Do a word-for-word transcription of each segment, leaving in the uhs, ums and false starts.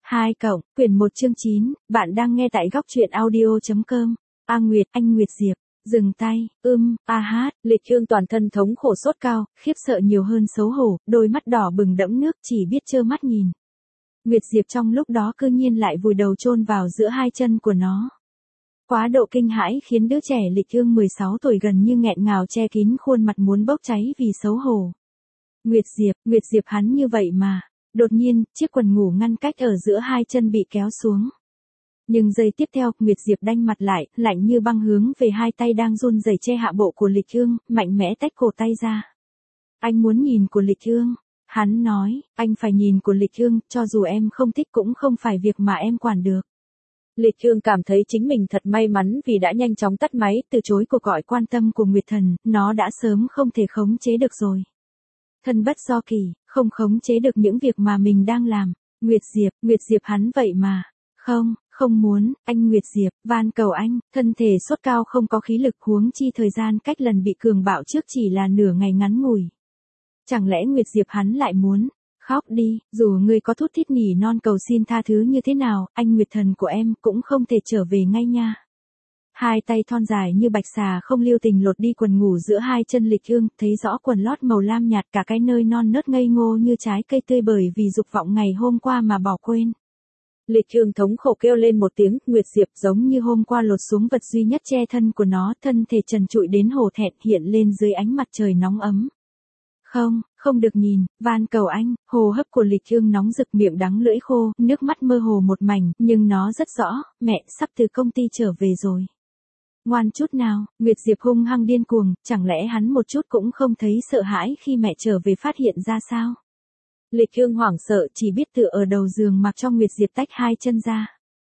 hai cộng, quyển một chương chín, bạn đang nghe tại góc truyện audio.com. A Nguyệt, anh Nguyệt Diệp, dừng tay, ưm, a hát, Lịch Hương toàn thân thống khổ sốt cao, khiếp sợ nhiều hơn xấu hổ, đôi mắt đỏ bừng đẫm nước chỉ biết trơ mắt nhìn. Nguyệt Diệp trong lúc đó cư nhiên lại vùi đầu chôn vào giữa hai chân của nó. Quá độ kinh hãi khiến đứa trẻ Lịch Hương mười sáu tuổi gần như nghẹn ngào che kín khuôn mặt muốn bốc cháy vì xấu hổ. Nguyệt Diệp, Nguyệt Diệp hắn như vậy mà. Đột nhiên, chiếc quần ngủ ngăn cách ở giữa hai chân bị kéo xuống. Nhưng giây tiếp theo, Nguyệt Diệp đanh mặt lại, lạnh như băng hướng về hai tay đang run rẩy che hạ bộ của Lịch Hương, mạnh mẽ tách cổ tay ra. Anh muốn nhìn của Lịch Hương. Hắn nói, anh phải nhìn của Lịch Hương, cho dù em không thích cũng không phải việc mà em quản được. Lịch Hương cảm thấy chính mình thật may mắn vì đã nhanh chóng tắt máy, từ chối cuộc gọi quan tâm của Nguyệt Thần, nó đã sớm không thể khống chế được rồi. Thân bất do kỳ, không khống chế được những việc mà mình đang làm. Nguyệt Diệp, Nguyệt Diệp hắn vậy mà. Không, không muốn, anh Nguyệt Diệp, van cầu anh, thân thể sốt cao không có khí lực huống chi thời gian cách lần bị cường bạo trước chỉ là nửa ngày ngắn ngủi. Chẳng lẽ Nguyệt Diệp hắn lại muốn, khóc đi, dù ngươi có thút thít nỉ non cầu xin tha thứ như thế nào, anh Nguyệt Thần của em cũng không thể trở về ngay nha. Hai tay thon dài như bạch xà không lưu tình lột đi quần ngủ giữa hai chân Lịch Hương, thấy rõ quần lót màu lam nhạt cả cái nơi non nớt ngây ngô như trái cây tươi bởi vì dục vọng ngày hôm qua mà bỏ quên. Lịch Hương thống khổ kêu lên một tiếng, Nguyệt Diệp giống như hôm qua lột xuống vật duy nhất che thân của nó, thân thể trần trụi đến hổ thẹn hiện lên dưới ánh mặt trời nóng ấm. Không, không được nhìn, van cầu anh, hô hấp của Lịch Hương nóng rực miệng đắng lưỡi khô, nước mắt mơ hồ một mảnh, nhưng nó rất rõ, mẹ sắp từ công ty trở về rồi. Ngoan chút nào, Nguyệt Diệp hung hăng điên cuồng, chẳng lẽ hắn một chút cũng không thấy sợ hãi khi mẹ trở về phát hiện ra sao? Lịch Hương hoảng sợ chỉ biết tựa ở đầu giường mặc cho Nguyệt Diệp tách hai chân ra.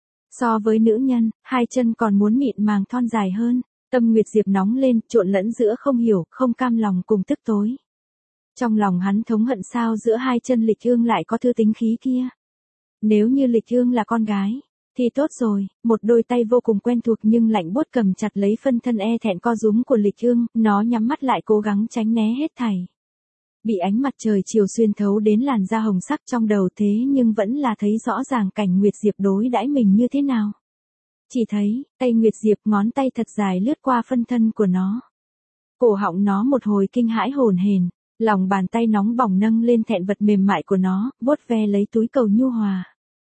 So với nữ nhân, hai chân còn muốn mịn màng thon dài hơn, tâm Nguyệt Diệp nóng lên, trộn lẫn giữa không hiểu, không cam lòng cùng tức tối. Trong lòng hắn thống hận sao giữa hai chân Lịch Hương lại có thư tính khí kia. Nếu như Lịch Hương là con gái, thì tốt rồi, một đôi tay vô cùng quen thuộc nhưng lạnh buốt cầm chặt lấy phân thân e thẹn co rúm của Lịch Hương, nó nhắm mắt lại cố gắng tránh né hết thảy. Bị ánh mặt trời chiều xuyên thấu đến làn da hồng sắc trong đầu thế nhưng vẫn là thấy rõ ràng cảnh Nguyệt Diệp đối đãi mình như thế nào. Chỉ thấy, tay Nguyệt Diệp ngón tay thật dài lướt qua phân thân của nó. Cổ họng nó một hồi kinh hãi hồn hển, lòng bàn tay nóng bỏng nâng lên thẹn vật mềm mại của nó, vuốt ve lấy túi cầu nhu hòa.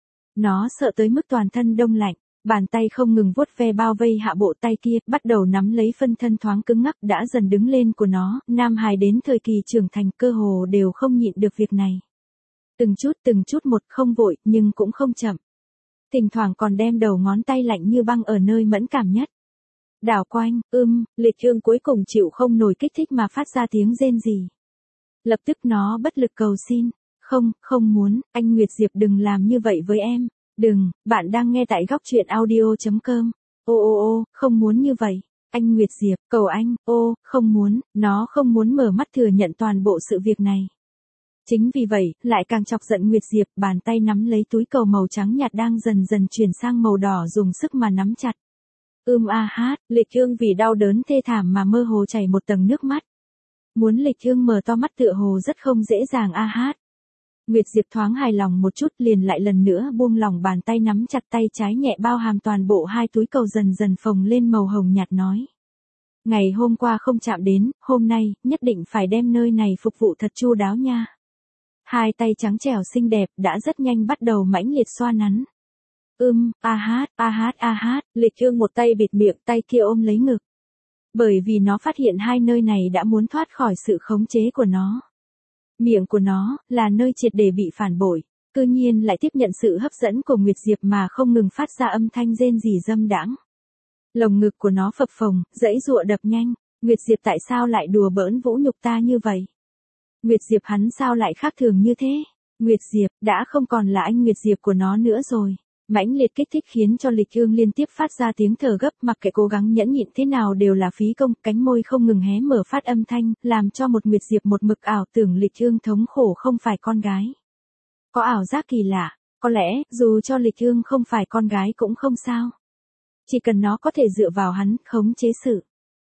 Nó sợ tới mức toàn thân đông lạnh, bàn tay không ngừng vuốt ve bao vây hạ bộ tay kia, bắt đầu nắm lấy phân thân thoáng cứng ngắc đã dần đứng lên của nó, nam hài đến thời kỳ trưởng thành cơ hồ đều không nhịn được việc này. Từng chút từng chút một không vội, nhưng cũng không chậm. Thỉnh thoảng còn đem đầu ngón tay lạnh như băng ở nơi mẫn cảm nhất. Đảo quanh, ưm, Lịch Hương cuối cùng chịu không nổi kích thích mà phát ra tiếng rên rỉ. Lập tức nó bất lực cầu xin. Không, không muốn, anh Nguyệt Diệp đừng làm như vậy với em. Đừng, bạn đang nghe tại góc truyện audio.com. Ô ô ô, không muốn như vậy. Anh Nguyệt Diệp, cầu anh, ô, không muốn, nó không muốn mở mắt thừa nhận toàn bộ sự việc này. Chính vì vậy, lại càng chọc giận Nguyệt Diệp, bàn tay nắm lấy túi cầu màu trắng nhạt đang dần dần chuyển sang màu đỏ dùng sức mà nắm chặt. Ưm a hát, Lịch Hương vì đau đớn thê thảm mà mơ hồ chảy một tầng nước mắt. Muốn Lịch Hương mở to mắt tựa hồ rất không dễ dàng a hát. Nguyệt Diệp thoáng hài lòng một chút liền lại lần nữa buông lỏng bàn tay nắm chặt tay trái nhẹ bao hàm toàn bộ hai túi cầu dần dần phồng lên màu hồng nhạt nói. Ngày hôm qua không chạm đến, hôm nay, nhất định phải đem nơi này phục vụ thật chu đáo nha. Hai tay trắng trẻo xinh đẹp đã rất nhanh bắt đầu mãnh liệt xoa nắn. Ưm, a hát, a hát a hát, Lịch Hương một tay bịt miệng tay kia ôm lấy ngực. Bởi vì nó phát hiện hai nơi này đã muốn thoát khỏi sự khống chế của nó. Miệng của nó, là nơi triệt để bị phản bội, cư nhiên lại tiếp nhận sự hấp dẫn của Nguyệt Diệp mà không ngừng phát ra âm thanh rên rỉ dâm đãng. Lồng ngực của nó phập phồng, dãy giụa đập nhanh, Nguyệt Diệp tại sao lại đùa bỡn vũ nhục ta như vậy? Nguyệt Diệp hắn sao lại khác thường như thế? Nguyệt Diệp, đã không còn là anh Nguyệt Diệp của nó nữa rồi. Mãnh liệt kích thích khiến cho Lịch Hương liên tiếp phát ra tiếng thở gấp, mặc kệ cố gắng nhẫn nhịn thế nào đều là phí công, cánh môi không ngừng hé mở phát âm thanh, làm cho một Nguyệt Diệp một mực ảo tưởng Lịch Hương thống khổ không phải con gái. Có ảo giác kỳ lạ, có lẽ, dù cho Lịch Hương không phải con gái cũng không sao. Chỉ cần nó có thể dựa vào hắn, khống chế sự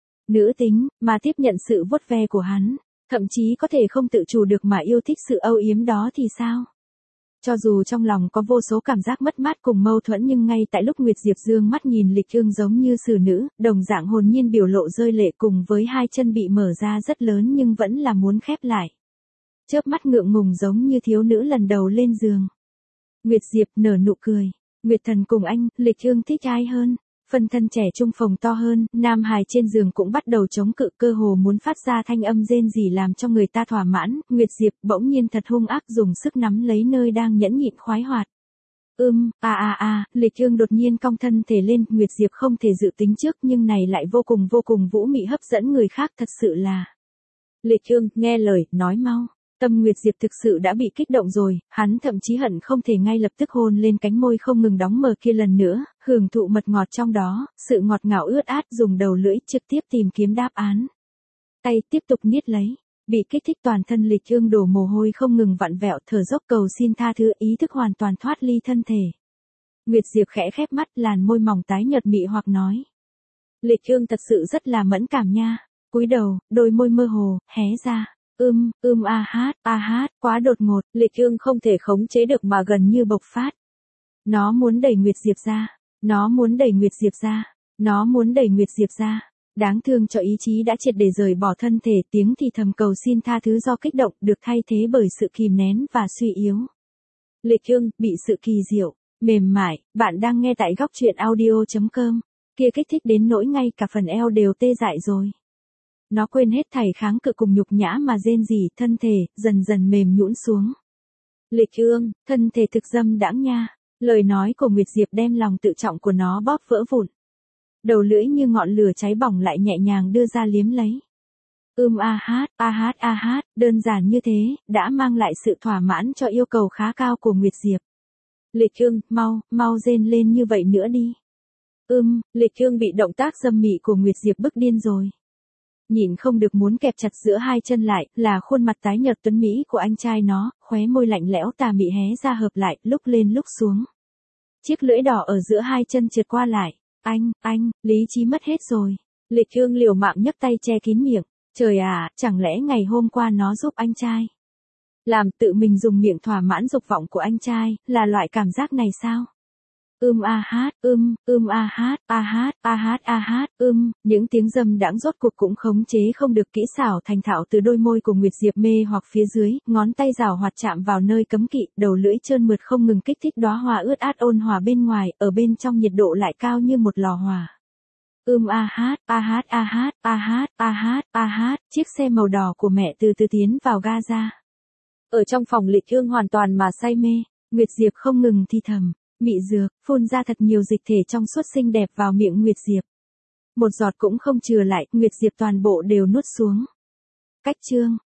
nữ tính, mà tiếp nhận sự vuốt ve của hắn, thậm chí có thể không tự chủ được mà yêu thích sự âu yếm đó thì sao? Cho dù trong lòng có vô số cảm giác mất mát cùng mâu thuẫn nhưng ngay tại lúc Nguyệt Diệp dương mắt nhìn Lịch Ương giống như xử nữ, đồng dạng hồn nhiên biểu lộ rơi lệ cùng với hai chân bị mở ra rất lớn nhưng vẫn là muốn khép lại. Chớp mắt ngượng ngùng giống như thiếu nữ lần đầu lên giường. Nguyệt Diệp nở nụ cười. Nguyệt Thần cùng anh, Lịch Ương thích ai hơn? Phân thân trẻ trung phồng to hơn, nam hài trên giường cũng bắt đầu chống cự, cơ hồ muốn phát ra thanh âm rên rỉ làm cho người ta thỏa mãn. Nguyệt Diệp bỗng nhiên thật hung ác dùng sức nắm lấy nơi đang nhẫn nhịn khoái hoạt. Ưm, a a a, Lịch Ương đột nhiên cong thân thể lên, Nguyệt Diệp không thể dự tính trước nhưng này lại vô cùng vô cùng vũ mị hấp dẫn người khác, thật sự là. Lịch Ương, nghe lời, nói mau. Tâm Nguyệt Diệp thực sự đã bị kích động rồi, hắn thậm chí hận không thể ngay lập tức hôn lên cánh môi không ngừng đóng mở kia lần nữa, hưởng thụ mật ngọt trong đó, sự ngọt ngào ướt át dùng đầu lưỡi trực tiếp tìm kiếm đáp án. Tay tiếp tục niết lấy, bị kích thích toàn thân Lịch Ương đổ mồ hôi không ngừng vặn vẹo thở dốc cầu xin tha thứ, ý thức hoàn toàn thoát ly thân thể. Nguyệt Diệp khẽ khép mắt, làn môi mỏng tái nhợt mị hoặc nói. Lịch Ương thật sự rất là mẫn cảm nha, cúi đầu, đôi môi mơ hồ, hé ra. Ưm, ưm a hát, a hát, quá đột ngột, Lịch Ương không thể khống chế được mà gần như bộc phát. Nó muốn đẩy Nguyệt Diệp ra, nó muốn đẩy Nguyệt Diệp ra, nó muốn đẩy Nguyệt Diệp ra. Đáng thương cho ý chí đã triệt để rời bỏ thân thể, tiếng thì thầm cầu xin tha thứ do kích động được thay thế bởi sự kìm nén và suy yếu. Lịch Ương bị sự kỳ diệu, mềm mại, bạn đang nghe tại góc truyện audio chấm com, kia kích thích đến nỗi ngay cả phần eo đều tê dại rồi. Nó quên hết thảy kháng cự cùng nhục nhã mà rên rỉ, thân thể dần dần mềm nhũn xuống. Lịch Ương, thân thể thực dâm đãng nha. Lời nói của Nguyệt Diệp đem lòng tự trọng của nó bóp vỡ vụn. Đầu lưỡi như ngọn lửa cháy bỏng lại nhẹ nhàng đưa ra liếm lấy. Ưm a hát, a hát a hát, đơn giản như thế, đã mang lại sự thỏa mãn cho yêu cầu khá cao của Nguyệt Diệp. Lịch Ương, mau, mau rên lên như vậy nữa đi. Ưm, Lịch Ương bị động tác dâm mị của Nguyệt Diệp bức điên rồi. Nhìn không được muốn kẹp chặt giữa hai chân lại, là khuôn mặt tái nhợt tuấn mỹ của anh trai nó, khóe môi lạnh lẽo tà mị hé ra hợp lại, lúc lên lúc xuống. Chiếc lưỡi đỏ ở giữa hai chân trượt qua lại. Anh, anh, lý trí mất hết rồi. Lịch Ương liều mạng nhấc tay che kín miệng. Trời à, chẳng lẽ ngày hôm qua nó giúp anh trai làm, tự mình dùng miệng thỏa mãn dục vọng của anh trai, là loại cảm giác này sao? Ưm a hát, ưm, ưm a hát, a hát, a hát a hát, ưm, những tiếng dâm đãng rốt cuộc cũng khống chế không được, kỹ xảo thành thạo từ đôi môi của Nguyệt Diệp mê hoặc phía dưới, ngón tay rảo hoạt chạm vào nơi cấm kỵ, đầu lưỡi trơn mượt không ngừng kích thích đóa hoa ướt át ôn hòa bên ngoài, ở bên trong nhiệt độ lại cao như một lò hỏa. Ưm a hát, a hát a hát, a hát, a hát, a hát, chiếc xe màu đỏ của mẹ từ từ tiến vào ga ra. Ở trong phòng Lịch Ương hoàn toàn mà say mê, Nguyệt Diệp không ngừng thi thầm. Mị dược, phun ra thật nhiều dịch thể trong suốt xinh đẹp vào miệng Nguyệt Diệp. Một giọt cũng không chừa lại, Nguyệt Diệp toàn bộ đều nuốt xuống. Cách chương,